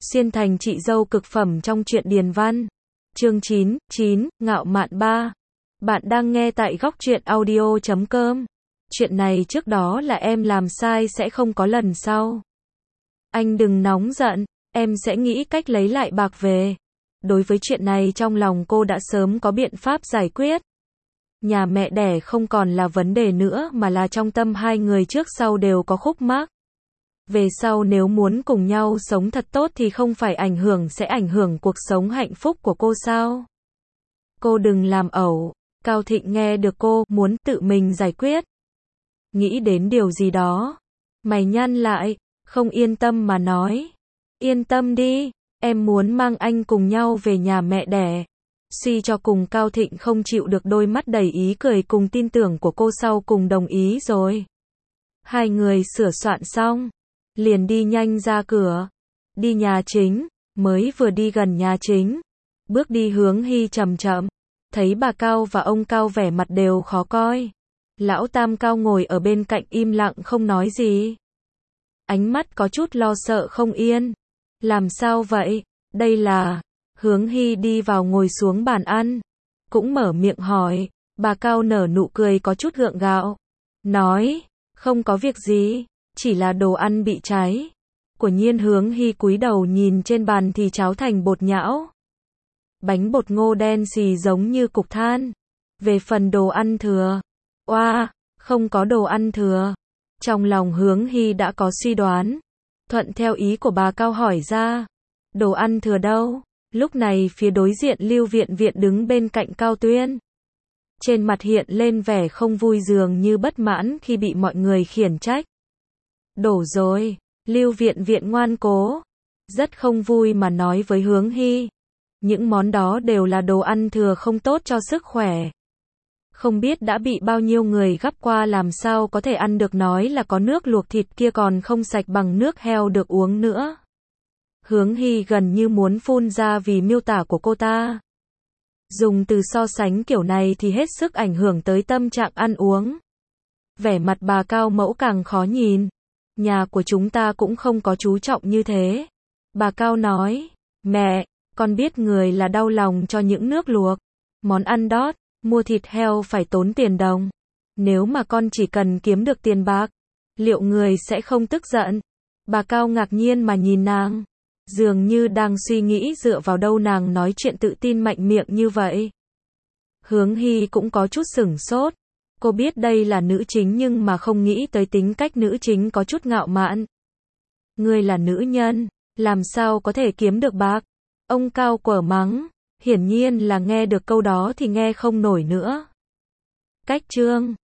Xuyên thành chị dâu cực phẩm trong truyện Điền Văn. Chương 9, Ngạo Mạn 3. Bạn đang nghe tại góc truyện audio.com. Chuyện này trước đó là em làm sai sẽ không có lần sau. Anh đừng nóng giận, em sẽ nghĩ cách lấy lại bạc về. Đối với chuyện này trong lòng cô đã sớm có biện pháp giải quyết. Nhà mẹ đẻ không còn là vấn đề nữa mà là trong tâm hai người trước sau đều có khúc mắc. Về sau nếu muốn cùng nhau sống thật tốt thì không phải sẽ ảnh hưởng cuộc sống hạnh phúc của cô sao? Cô đừng làm ẩu. Cao Thịnh nghe được cô muốn tự mình giải quyết. Nghĩ đến điều gì đó. Mày nhăn lại, không yên tâm mà nói. Yên tâm đi, em muốn mang anh cùng nhau về nhà mẹ đẻ. Suy cho cùng Cao Thịnh không chịu được đôi mắt đầy ý cười cùng tin tưởng của cô sau cùng đồng ý rồi. Hai người sửa soạn xong, liền đi nhanh ra cửa, đi nhà chính, mới vừa đi gần nhà chính, bước đi Hướng Hy chậm chậm, thấy bà Cao và ông Cao vẻ mặt đều khó coi. Lão Tam Cao ngồi ở bên cạnh im lặng không nói gì. Ánh mắt có chút lo sợ không yên. Làm sao vậy? Đây là... Hướng Hy đi vào ngồi xuống bàn ăn, cũng mở miệng hỏi. Bà Cao nở nụ cười có chút gượng gạo, nói, không có việc gì, chỉ là đồ ăn bị cháy. Quả nhiên Hướng Hy cúi đầu nhìn trên bàn thì cháo thành bột nhão. Bánh bột ngô đen xì giống như cục than. Về phần đồ ăn thừa, oa, không có đồ ăn thừa. Trong lòng Hướng Hy đã có suy đoán, thuận theo ý của bà Cao hỏi ra, đồ ăn thừa đâu? Lúc này phía đối diện Lưu Viện Viện đứng bên cạnh Cao Tuyên. Trên mặt hiện lên vẻ không vui dường như bất mãn khi bị mọi người khiển trách. Đổ rồi, Lưu Viện Viện ngoan cố, rất không vui mà nói với Hướng Hy. Những món đó đều là đồ ăn thừa không tốt cho sức khỏe. Không biết đã bị bao nhiêu người gắp qua làm sao có thể ăn được, nói là có nước luộc thịt kia còn không sạch bằng nước heo được uống nữa. Hướng Hy gần như muốn phun ra vì miêu tả của cô ta. Dùng từ so sánh kiểu này thì hết sức ảnh hưởng tới tâm trạng ăn uống. Vẻ mặt bà Cao mẫu càng khó nhìn. Nhà của chúng ta cũng không có chú trọng như thế. Bà Cao nói, mẹ, con biết người là đau lòng cho những nước luộc. Món ăn đó, mua thịt heo phải tốn tiền đồng. Nếu mà con chỉ cần kiếm được tiền bạc, liệu người sẽ không tức giận? Bà Cao ngạc nhiên mà nhìn nàng. Dường như đang suy nghĩ dựa vào đâu nàng nói chuyện tự tin mạnh miệng như vậy. Hướng Hy cũng có chút sửng sốt. Cô biết đây là nữ chính nhưng mà không nghĩ tới tính cách nữ chính có chút ngạo mạn. Ngươi là nữ nhân, làm sao có thể kiếm được bạc? Ông Cao quở mắng, hiển nhiên là nghe được câu đó thì nghe không nổi nữa. Cách chương